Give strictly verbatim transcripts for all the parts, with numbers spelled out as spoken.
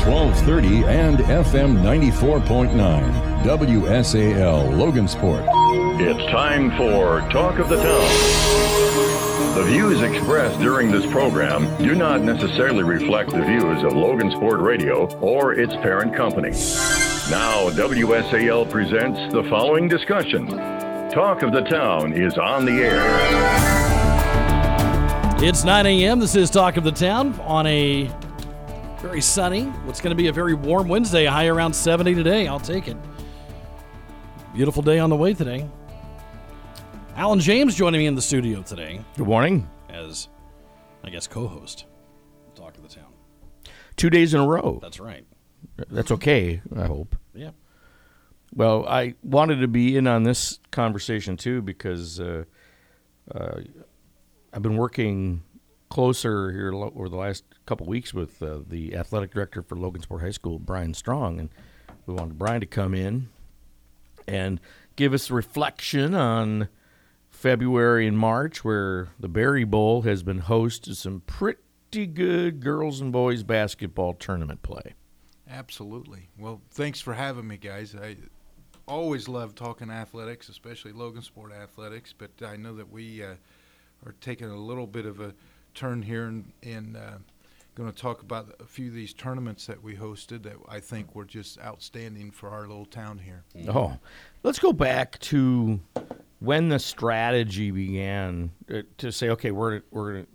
twelve thirty and F M ninety-four point nine, W S A L Logansport. It's time for Talk of the Town. The views expressed during this program do not necessarily reflect the views of Logansport Radio or its parent company. Now, W S A L presents the following discussion. Talk of the Town is on the air. It's nine a.m. This is Talk of the Town on a very sunny, what's going to be a very warm Wednesday, a high around seventy today. I'll take it. Beautiful day on the way today. Alan James joining me in the studio today. Good morning. As, I guess, co-host of Talk of the Town. Two days in a row. That's right. That's okay, I hope. Yeah. Well, I wanted to be in on this conversation, too, because uh, uh, I've been working closer here over the last couple weeks with uh, the athletic director for Logansport High School, Brian Strong, and we wanted Brian to come in and give us a reflection on February and March, where the Berry Bowl has been host to some pretty good girls and boys basketball tournament play. Absolutely. Well, thanks for having me, guys. I always love talking athletics, especially Logansport athletics, but I know that we uh, are taking a little bit of a turn here and, and uh, going to talk about a few of these tournaments that we hosted that I think were just outstanding for our little town here. Oh, let's go back to when the strategy began to say, okay, we're we're going to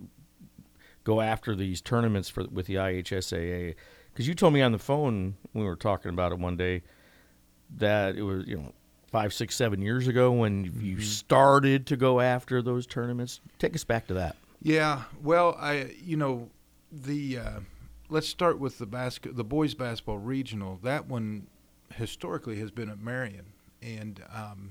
go after these tournaments for with the I H S A A. Because you told me on the phone when we were talking about it one day that it was, you know, five, six, seven years ago when you started to go after those tournaments. Take us back to that. Yeah, well, I you know the uh, let's start with the basket, the boys basketball regional. That one historically has been at Marion, and um,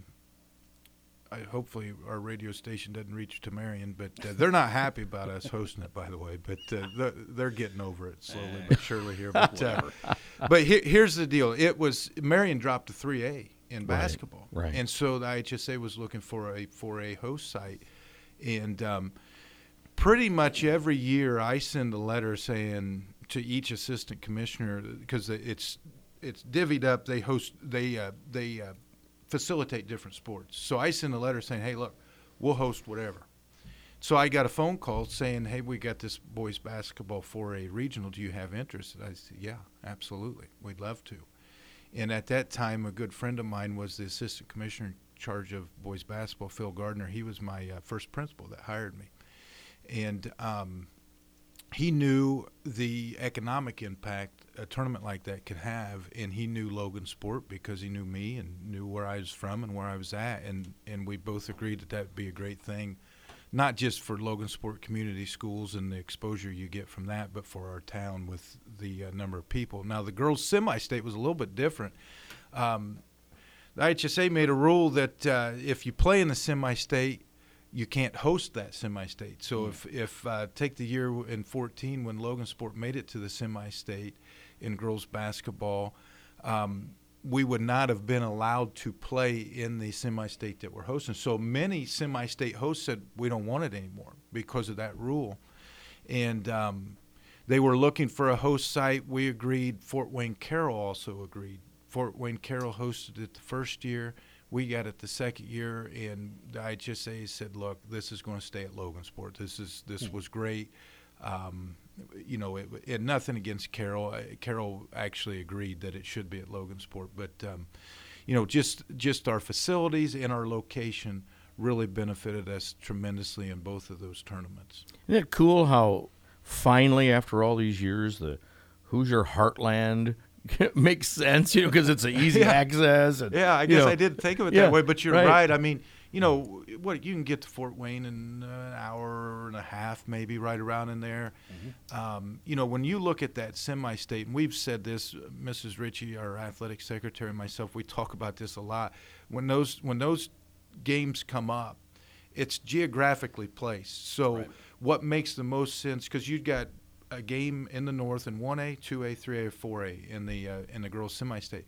I, hopefully our radio station doesn't reach to Marion, but uh, they're not happy about us hosting it, by the way. But uh, they're, they're getting over it slowly but surely here. But uh, but he, here's the deal: it was Marion dropped to three A in basketball, right, right. And so the I H S A was looking for a four A host site, and um, pretty much every year I send a letter saying to each assistant commissioner, because it's it's divvied up. They host they uh, they uh, facilitate different sports. So I send a letter saying, hey, look, we'll host whatever. So I got a phone call saying, hey, we got this boys basketball four A regional. Do you have interest? And I said, yeah, absolutely. We'd love to. And at that time, a good friend of mine was the assistant commissioner in charge of boys basketball, Phil Gardner. He was my uh, first principal that hired me. And um, he knew the economic impact a tournament like that could have, and he knew Logansport because he knew me and knew where I was from and where I was at, and, and we both agreed that that would be a great thing, not just for Logansport community schools and the exposure you get from that, but for our town with the uh, number of people. Now, the girls' semi-state was a little bit different. Um, the I H S A made a rule that uh, if you play in the semi-state, you can't host that semi-state. So mm. if, if uh, take the year in fourteen when Logansport made it to the semi-state in girls basketball, um, we would not have been allowed to play in the semi-state that we're hosting. So many semi-state hosts said, we don't want it anymore because of that rule. And um, they were looking for a host site. We agreed. Fort Wayne Carroll also agreed. Fort Wayne Carroll hosted it the first year. We got it the second year, and the I H S A said, look, this is going to stay at Logansport. This is this mm. was great. Um, you know, it, it, nothing against Carroll. Carroll actually agreed that it should be at Logansport. But, um, you know, just just our facilities and our location really benefited us tremendously in both of those tournaments. Isn't it cool how finally, after all these years, the Hoosier Heartland makes sense, you know, because it's an easy yeah. access. And, yeah, I guess know, I didn't think of it yeah, that way, but you're right. right. I mean, you know, what you can get to Fort Wayne in an hour and a half, maybe right around in there. Mm-hmm. Um, you know, when you look at that semi-state, and we've said this, Missus Ritchie, our athletic secretary, and myself, we talk about this a lot. When those when those games come up, it's geographically placed. So right. what makes the most sense, because you've got a game in the north in one A, two A, three A, or four A in the uh, in the girls semi-state.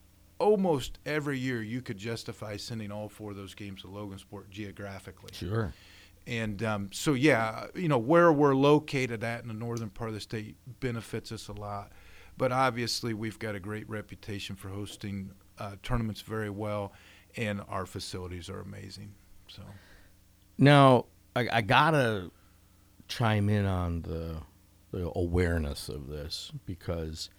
Almost every year you could justify sending all four of those games to Logansport geographically. Sure. And um, so, yeah, you know, where we're located at in the northern part of the state benefits us a lot. But obviously, we've got a great reputation for hosting uh, tournaments very well, and our facilities are amazing. So now I, I gotta chime in on the the awareness of this, because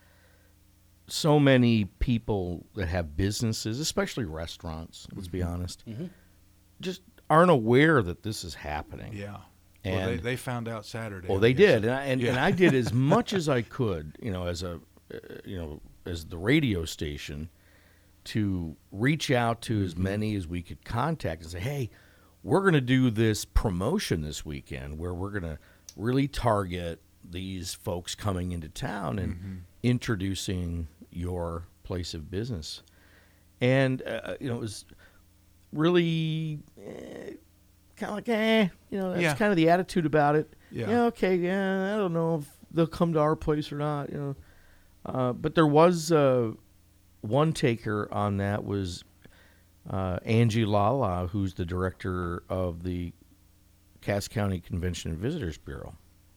so many people that have businesses, especially restaurants, let's be honest, Mm-hmm. just aren't aware that this is happening. yeah, And well, they, they found out Saturday. well, I they guess. did, and I, and, Yeah. and I did as much as I could, you know, as a, uh, you know, as the radio station, to reach out to as many as we could contact and say, hey, we're going to do this promotion this weekend where we're going to really target these folks coming into town and Mm-hmm. introducing your place of business. And, uh, you know, it was really eh, kind of like, eh, you know, that's Yeah. kind of the attitude about it. Yeah. okay, yeah, I don't know if they'll come to our place or not, you know. Uh, but there was uh, one taker on that was uh, Angie Lala, who's the director of the Cass County Convention and Visitors Bureau.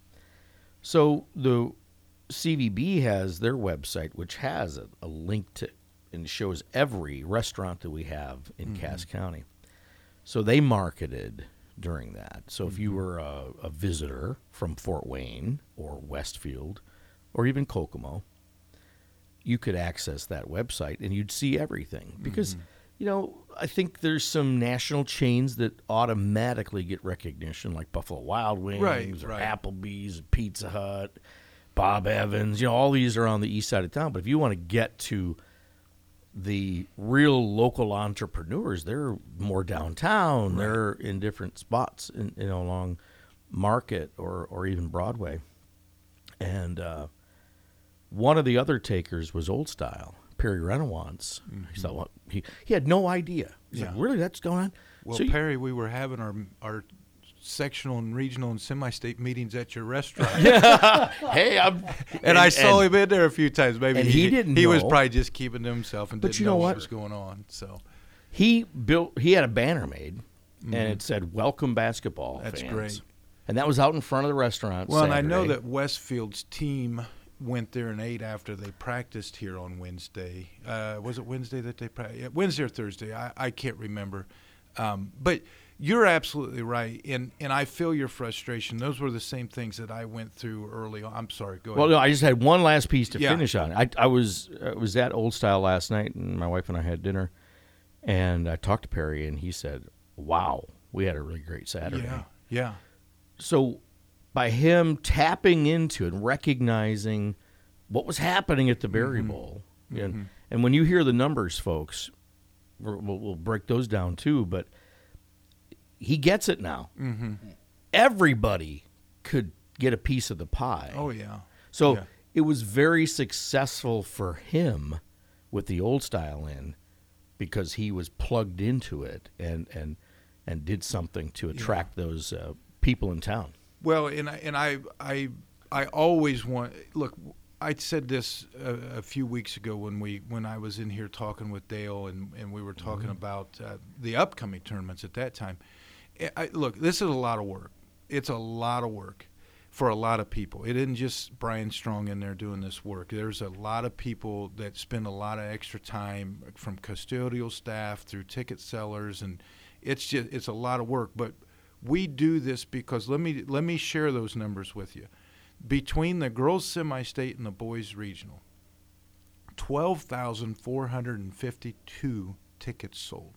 So the C V B has their website, which has a, a link to and shows every restaurant that we have in Mm-hmm. Cass County. So they marketed during that. So if you Mm-hmm. were a, a visitor from Fort Wayne or Westfield or even Kokomo, you could access that website and you'd see everything. Because, Mm-hmm. you know, I think there's some national chains that automatically get recognition, like Buffalo Wild Wings Right, or right. Applebee's, Pizza Hut, Bob Evans. You know, all these are on the east side of town. But if you want to get to the real local entrepreneurs, they're more downtown. Right. They're in different spots, in, you know, along Market or, or even Broadway. And uh, one of the other takers was Old Style, Perry Renowance. He thought, well, he he had no idea. He's like, Yeah. really, that's going on? Well, So you- Perry, we were having our our sectional and regional and semi-state meetings at your restaurant. hey, I'm, And, I saw him in there a few times. Maybe and he didn't He was know. probably just keeping to himself and But didn't you know know what? what was going on. So He built. He had a banner made, and it said "Welcome Basketball." That's fans." great. And that was out in front of the restaurant. well, and I know Saturday. that Westfield's team went there and ate after they practiced here on Wednesday. Uh, was it Wednesday that they practiced? Wednesday or Thursday? I, I can't remember. Um, but you're absolutely right, and and I feel your frustration. Those were the same things that I went through early on. I'm sorry. Go ahead. Well, no, I just had one last piece to Yeah. finish on. I I was uh, was at Old Style last night, and my wife and I had dinner, and I talked to Perry, and he said, "Wow, we had a really great Saturday." yeah, yeah. So, by him tapping into and recognizing what was happening at the Berry Mm-hmm. Bowl, and and when you hear the numbers, folks, we're, we'll, we'll break those down too. But he gets it now. Mm-hmm. Everybody could get a piece of the pie. Oh yeah. So Yeah. it was very successful for him with the Old Style in, because he was plugged into it and and and did something to attract those uh, people in town. Well, and I, and I I I always want look. I said this a, a few weeks ago when we when I was in here talking with Dale and, and we were talking about uh, the upcoming tournaments at that time. I, I- look, this is a lot of work. It's a lot of work for a lot of people. It isn't just Brian Strong in there doing this work. There's a lot of people that spend a lot of extra time, from custodial staff through ticket sellers, and it's just it's a lot of work. But we do this because let me let me share those numbers with you. Between the girls semi-state and the boys regional, twelve thousand four hundred fifty-two tickets sold.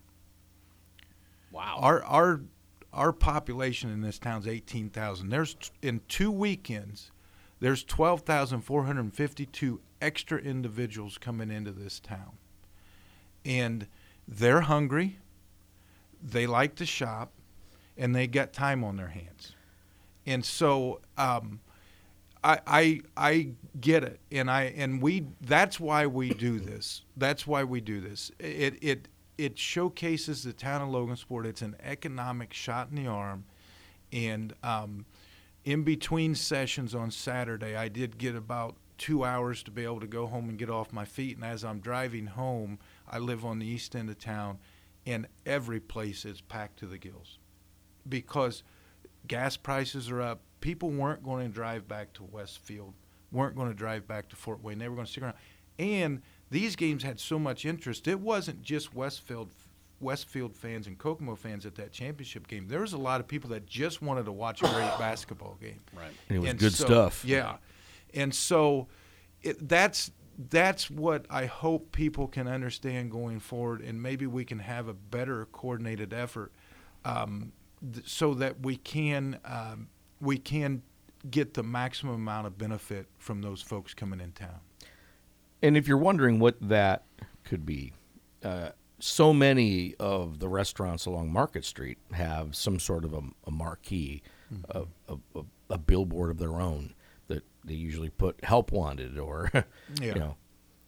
Wow. Our our our population in this town is eighteen thousand. There's t- in two weekends, there's twelve thousand four hundred fifty-two extra individuals coming into this town, and they're hungry. They like to shop, and they got time on their hands, and so. Um, I, I I get it, and I and we. That's why we do this. That's why we do this. It it it showcases the town of Logansport. It's an economic shot in the arm, and um, in between sessions on Saturday, I did get about two hours to be able to go home and get off my feet. And as I'm driving home, I live on the east end of town, and every place is packed to the gills, because gas prices are up. People weren't going to drive back to Westfield weren't going to drive back to Fort Wayne. They were going to stick around. And these games had so much interest. It wasn't just Westfield Westfield fans and Kokomo fans at that championship game. There was a lot of people that just wanted to watch a great basketball game. Right. And it was And good so- stuff. Yeah. And so it, that's that's what I hope people can understand going forward, and maybe we can have a better coordinated effort um, th- so that we can um, we can get the maximum amount of benefit from those folks coming in town. And if you're wondering what that could be, uh, so many of the restaurants along Market Street have some sort of a, a marquee, mm-hmm. a, a, a billboard of their own that they usually put help wanted or, yeah. you know,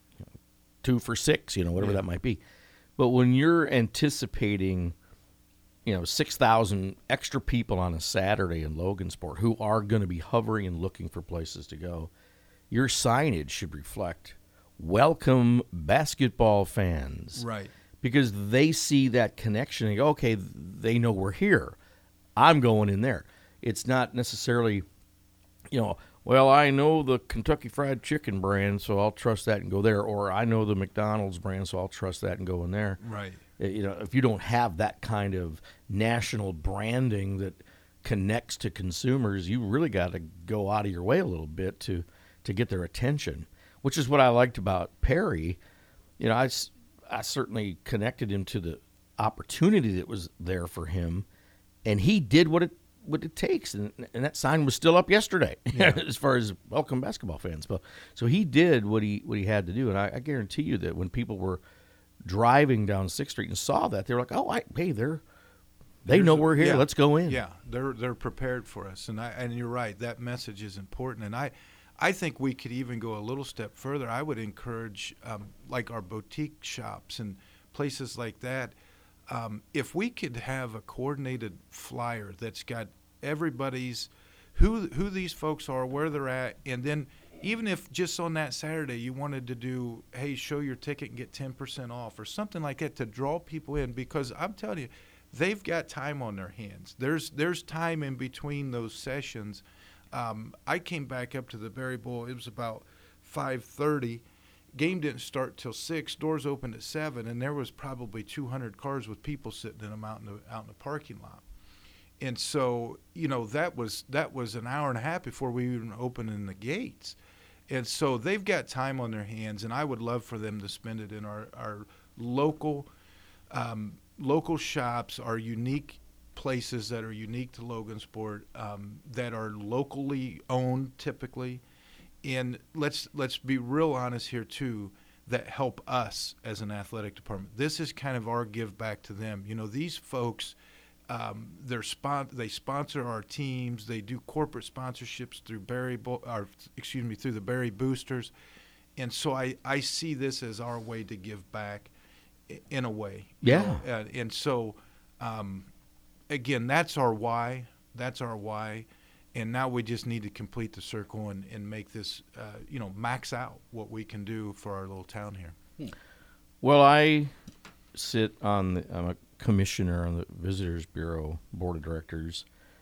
two for six, you know, whatever yeah. that might be. But when you're anticipating, you know, six thousand extra people on a Saturday in Logansport who are going to be hovering and looking for places to go, your signage should reflect welcome basketball fans. Right. Because they see that connection and go, okay, they know we're here. I'm going in there. It's not necessarily, you know, well, I know the Kentucky Fried Chicken brand, so I'll trust that and go there. Or I know the McDonald's brand, so I'll trust that and go in there. Right. You know, if you don't have that kind of national branding that connects to consumers, you really got to go out of your way a little bit to, to get their attention, which is what I liked about Perry. You know, I, I certainly connected him to the opportunity that was there for him, and he did what it what it takes, and, and that sign was still up yesterday yeah. as far as welcome basketball fans. But so he did what he what he had to do, and I, I guarantee you that when people were driving down Sixth Street and saw that, they were like, "Oh, I, hey, they're they There's know a- we're here. yeah. Let's go in." Yeah, they're they're prepared for us, and I and you're right. That message is important, and I, I think we could even go a little step further. I would encourage, um, like our boutique shops and places like that, um, if we could have a coordinated flyer that's got everybody's who who these folks are, where they're at, and then even if just on that Saturday you wanted to do, hey, show your ticket and get ten percent off or something like that to draw people in, because I'm telling you, they've got time on their hands. There's there's time in between those sessions. Um, I came back up to the Berry Bowl. It was about five thirty. Game didn't start till six. Doors opened at seven, and there was probably two hundred cars with people sitting in them out in the out in the parking lot. And so, you know, that was that was an hour and a half before we even opened in the gates. And so they've got time on their hands, and I would love for them to spend it in our our local um, local shops, our unique places that are unique to Logansport, um, that are locally owned typically. And let's let's be real honest here too, that help us as an athletic department. This is kind of our give back to them. You know, these folks, um, they're spon- they sponsor our teams. They do corporate sponsorships through Berry, Bo- or excuse me, through the Berry Boosters. And so I, I see this as our way to give back, i- in a way. you Yeah. know. And, and so, um, again, that's our why. That's our why. And now we just need to complete the circle and, and make this, uh, you know, max out what we can do for our little town here. Well, I sit on the, I'm a commissioner on the Visitors Bureau Board of Directors,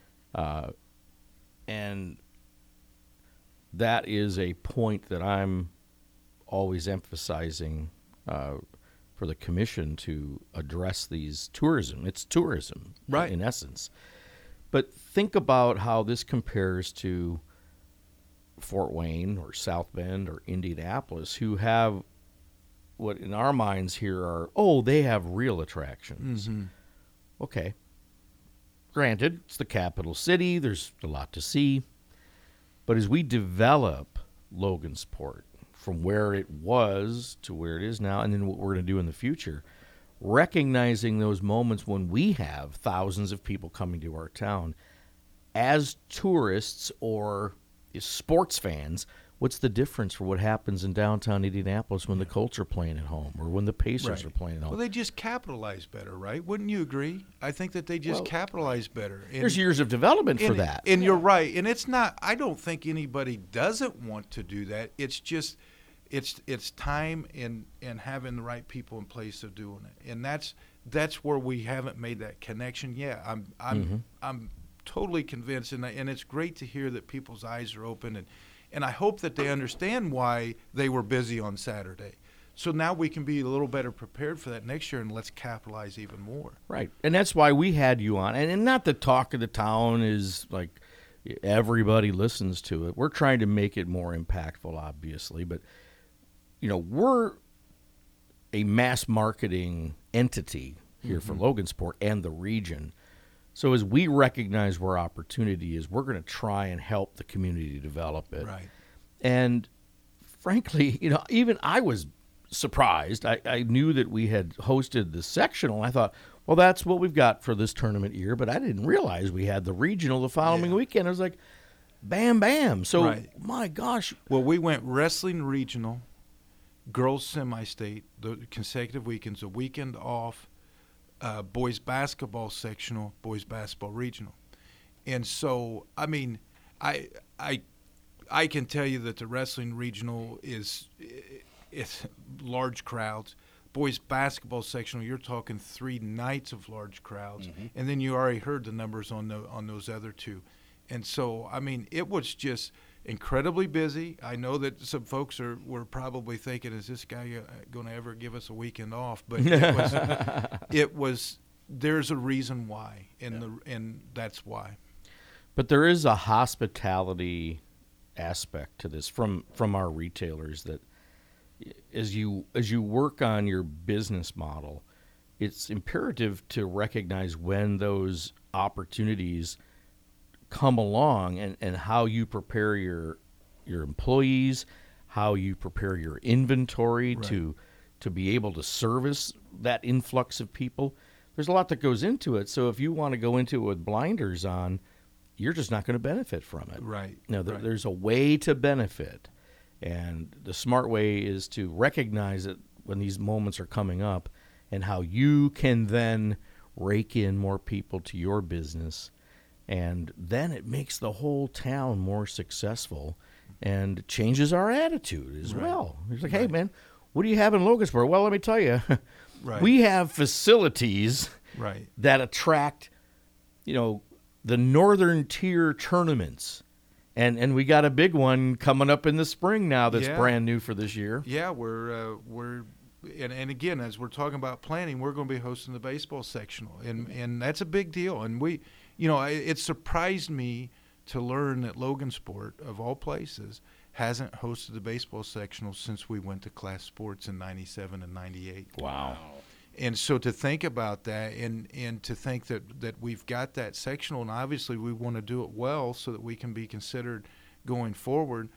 uh, and that is a point that I'm always emphasizing uh, for the commission to address these tourism. It's tourism, Right. in essence. But think about how this compares to Fort Wayne or South Bend or Indianapolis, who have what in our minds here are, oh, they have real attractions. Mm-hmm. Okay. Granted, it's the capital city. There's a lot to see. But as we develop Logansport from where it was to where it is now, and then what we're going to do in the future, recognizing those moments when we have thousands of people coming to our town as tourists or as sports fans, what's the difference for what happens in downtown Indianapolis when the Colts are playing at home or when the Pacers Right. are playing at home? Well, they just capitalize better, right? Wouldn't you agree? I think that they just Well, capitalize better. And, There's years of development for and, that. And you're right. And it's not, I don't think anybody doesn't want to do that. It's just, it's it's time and, and having the right people in place of doing it. And that's that's where we haven't made that connection. Yeah, I'm I'm Mm-hmm. I'm totally convinced, and I- and it's great to hear that people's eyes are open and And I hope that they understand why they were busy on Saturday. So now we can be a little better prepared for that next year, and let's capitalize even more. Right. And that's why we had you on. And, and not the talk of the town is like everybody listens to it. We're trying to make it more impactful, obviously. But, you know, we're a mass marketing entity here mm-hmm. for Logansport and the region. So as we recognize where opportunity is, we're going to try and help the community develop it. Right. And frankly, you know, even I was surprised. I, I knew that we had hosted the sectional. I thought, well, that's what we've got for this tournament year, but I didn't realize we had the regional the following yeah. weekend. I was like, bam, bam. So, right. my gosh. Well, we went wrestling regional, girls semi-state, the consecutive weekends, a weekend off, uh, boys basketball sectional, boys basketball regional. And so, I mean, I I I can tell you that the wrestling regional is it's large crowds. Boys basketball sectional, you're talking three nights of large crowds, mm-hmm. and then you already heard the numbers on the on those other two. And so, I mean, it was just incredibly busy. I know that some folks are were probably thinking, is this guy going to ever give us a weekend off? But it was, it was there's a reason why, and yeah. the and that's why. But there is a hospitality aspect to this from from our retailers that as you as you work on your business model, it's imperative to recognize when those opportunities come along and, and how you prepare your your employees, how you prepare your inventory right. to to be able to service that influx of people. There's a lot that goes into it. So if you want to go into it with blinders on, you're just not going to benefit from it. Right. No, there, right. there's a way to benefit. And the smart way is to recognize it when these moments are coming up and how you can then rake in more people to your business. And then it makes the whole town more successful and changes our attitude as right. well. It's like, right. hey, man, what do you have in Logansport? Well, let me tell you, right. we have facilities right. that attract, you know, the northern tier tournaments. And and we got a big one coming up in the spring now that's yeah. brand new for this year. Yeah, we're uh, we're and, and again, as we're talking about planning, we're going to be hosting the baseball sectional, and and that's a big deal. And we, you know, it, it surprised me to learn that Logansport, of all places, hasn't hosted the baseball sectional since we went to class sports in ninety-seven and ninety-eight. Wow. And so to think about that and, and to think that, that we've got that sectional, and obviously we want to do it well so that we can be considered going forward.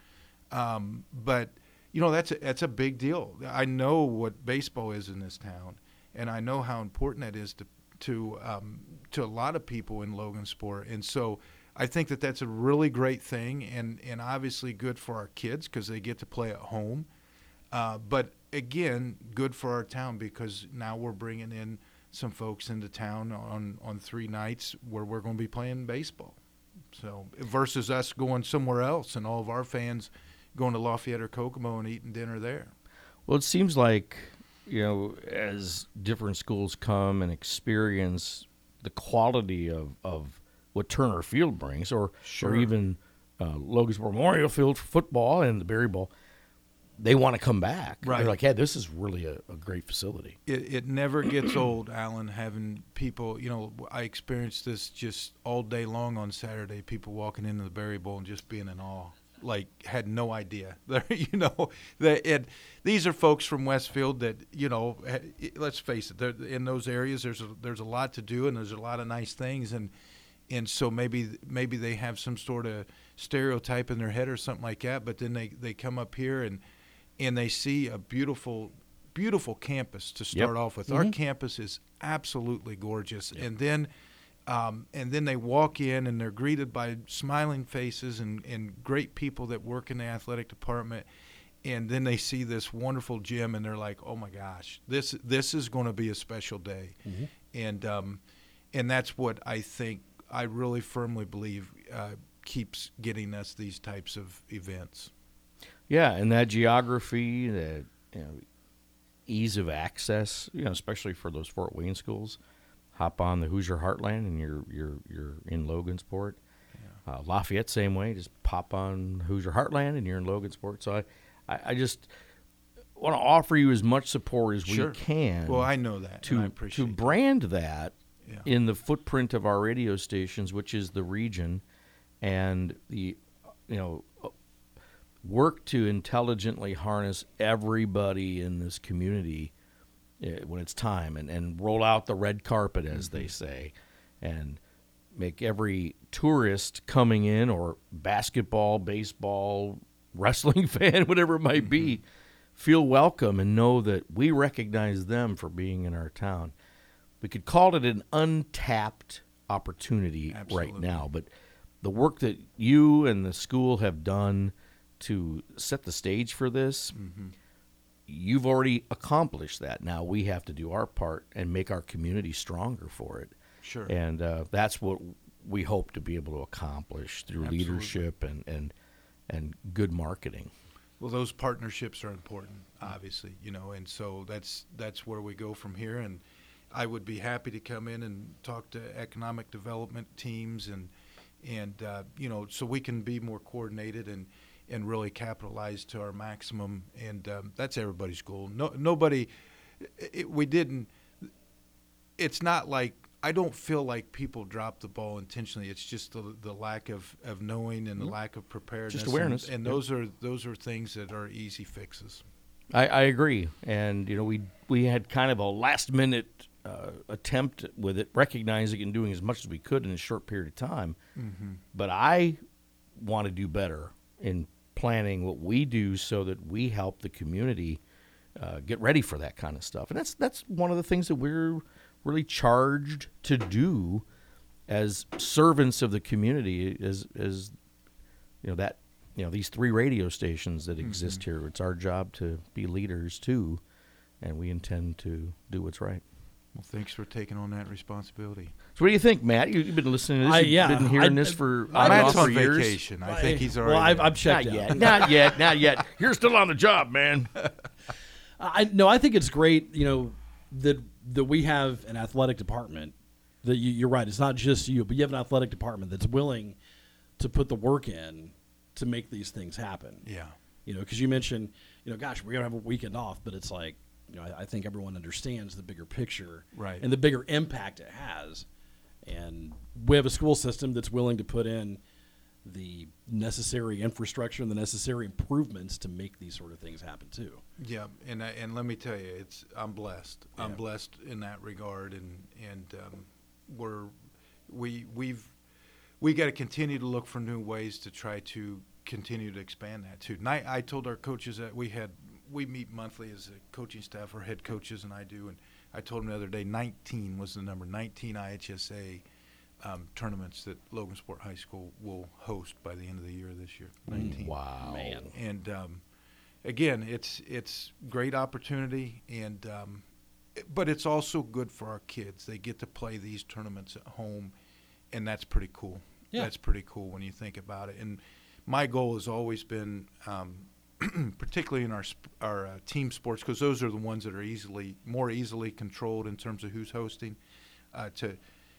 Um, but, you know, that's a, that's a big deal. I know what baseball is in this town, and I know how important that is to to um, to a lot of people in Logansport. And so I think that that's a really great thing and, and obviously good for our kids because they get to play at home. Uh, but again, good for our town because now we're bringing in some folks into town on, on three nights where we're going to be playing baseball. So versus us going somewhere else and all of our fans going to Lafayette or Kokomo and eating dinner there. Well, it seems like, you know, as different schools come and experience the quality of, of what Turner Field brings, or, sure. or even uh, Logansport Memorial Field for football and the Berry Bowl, they want to come back. Right. They're like, hey, this is really a, a great facility. It, it never gets old, Alan, having people, you know, I experienced this just all day long on Saturday, people walking into the Berry Bowl and just being in awe, like had no idea. you know, that it, these are folks from Westfield that, you know, let's face it, in those areas there's a, there's a lot to do and there's a lot of nice things. And and so maybe maybe they have some sort of stereotype in their head or something like that, but then they, they come up here and, and they see a beautiful, beautiful campus to start yep. off with. Mm-hmm. Our campus is absolutely gorgeous. Yep. And then um, and then they walk in and they're greeted by smiling faces and, and great people that work in the athletic department. And then they see this wonderful gym and they're like, oh, my gosh, this this is going to be a special day. Mm-hmm. And um, and that's what I think, I really firmly believe uh, keeps getting us these types of events. Yeah, and that geography, that you know, ease of access, you know, especially for those Fort Wayne schools, hop on the Hoosier Heartland and you're you're you're in Logansport. Uh, Lafayette, same way. Just pop on Hoosier Heartland, and you're in Logansport. So I, I, I just want to offer you as much support as Sure. we can. Well, I know that. to and I appreciate to brand that Yeah. in the footprint of our radio stations, which is the region, and the you know work to intelligently harness everybody in this community uh, when it's time, and, and roll out the red carpet, as Mm-hmm. they say, and make every tourist coming in, or basketball, baseball, wrestling fan, whatever it might be, Mm-hmm. feel welcome and know that we recognize them for being in our town. We could call it an untapped opportunity Absolutely. right now, but the work that you and the school have done to set the stage for this, Mm-hmm. you've already accomplished that. Now we have to do our part and make our community stronger for it. Sure. And uh, that's what we hope to be able to accomplish through Absolutely. leadership and, and and good marketing. Well, those partnerships are important, obviously, you know, and so that's that's where we go from here. And I would be happy to come in and talk to economic development teams, and and uh, you know, so we can be more coordinated and and really capitalize to our maximum. And um, that's everybody's goal. No, nobody, it, we didn't. It's not like. I don't feel like people drop the ball intentionally. It's just the the lack of, of knowing and the lack of preparedness. Just awareness. And, and Yeah. those are those are things that are easy fixes. I, I agree, and you know we we had kind of a last minute uh, attempt with it, recognizing and doing as much as we could in a short period of time. Mm-hmm. But I want to do better in planning what we do so that we help the community uh, get ready for that kind of stuff, and that's that's one of the things that we're really charged to do as servants of the community. As as you know that. You know, these three radio stations that exist Mm-hmm. here, it's our job to be leaders too, and we intend to do what's right. Well, thanks for taking on that responsibility. So what do you think, Matt? You, you've been listening to this. I- You've yeah, been hearing I- this for I- on and Matt's off on for years. vacation. I think he's already Well, I've, there. I've checked Not out. yet, not yet, not yet. You're still on the job, man. I no, I think it's great. You know that that we have an athletic department. That you, you're right. It's not just you, but you have an athletic department that's willing to put the work in to make these things happen. Yeah. You know, because you mentioned, you know, gosh, we're gonna have a weekend off, but it's like, you know, I, I think everyone understands the bigger picture, Right. and the bigger impact it has. And we have a school system that's willing to put in the necessary infrastructure and the necessary improvements to make these sort of things happen too. Yeah, and I, and let me tell you, it's I'm blessed. I'm Yeah. blessed in that regard, and and um, we're we we've we got to continue to look for new ways to try to continue to expand that too. And I, I told our coaches that we had we meet monthly as a coaching staff, our head coaches and I do, and I told them the other day nineteen was the number, nineteen I H S A um, tournaments that Logansport High School will host by the end of the year this year. nineteen. Wow, Man. And um, again, it's it's great opportunity, and um, it- but it's also good for our kids. They get to play these tournaments at home, and that's pretty cool. Yeah. That's pretty cool when you think about it. And my goal has always been, um, particularly in our sp- our uh, team sports, because those are the ones that are easily more easily controlled in terms of who's hosting, uh, to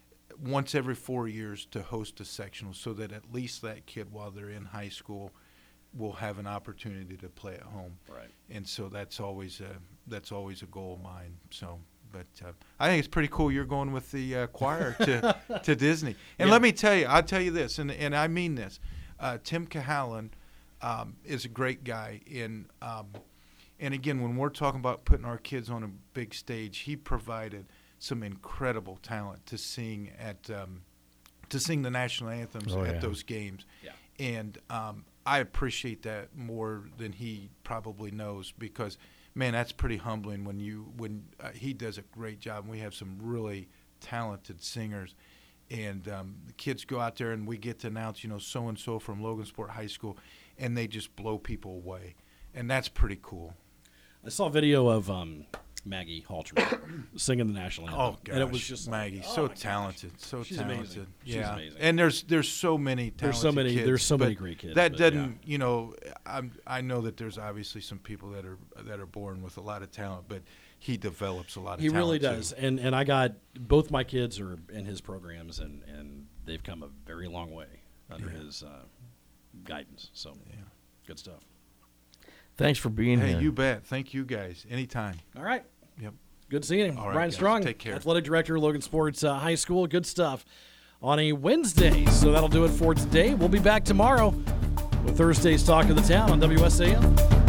once every four years to host a sectional, so that at least that kid, while they're in high school, will have an opportunity to play at home. Right. And so that's always a that's always a goal of mine. So, but uh, I think it's pretty cool you're going with the uh, choir to to Disney. And Yeah. let me tell you, I'll tell you this, and and I mean this. Uh, Tim Cahallen um, is a great guy, and um, and again, when we're talking about putting our kids on a big stage, he provided some incredible talent to sing at um, to sing the national anthems Oh, at yeah. those games. Yeah. And um, I appreciate that more than he probably knows, because, man, that's pretty humbling when you when uh, he does a great job. And we have some really talented singers, and um, the kids go out there and we get to announce, you know, so and so from Logansport High School, and they just blow people away, and that's pretty cool. I saw a video of um, Maggie Halter singing the national anthem. Oh gosh, and it was just like, Maggie, oh so my gosh. talented, so She's talented. amazing. She's Yeah, amazing. and there's there's so many talented There's so many- kids, there's so many but great kids, That but doesn't, yeah. you know, I'm I know that there's obviously some people that are that are born with a lot of talent, but he develops a lot of He talent. really too. does, and and I got both my kids are in his programs, and and they've come a very long way. under Yeah. his uh, guidance. So, good stuff. Thanks for being Hey, here. you bet. Thank you guys. Anytime. All right. Yep. Good seeing him. All right, Brian guys. Strong, Take care. Athletic Director, Logan Sports uh, High School. Good stuff on a Wednesday. So that'll do it for today. We'll be back tomorrow with Thursday's Talk of the Town on W S A L.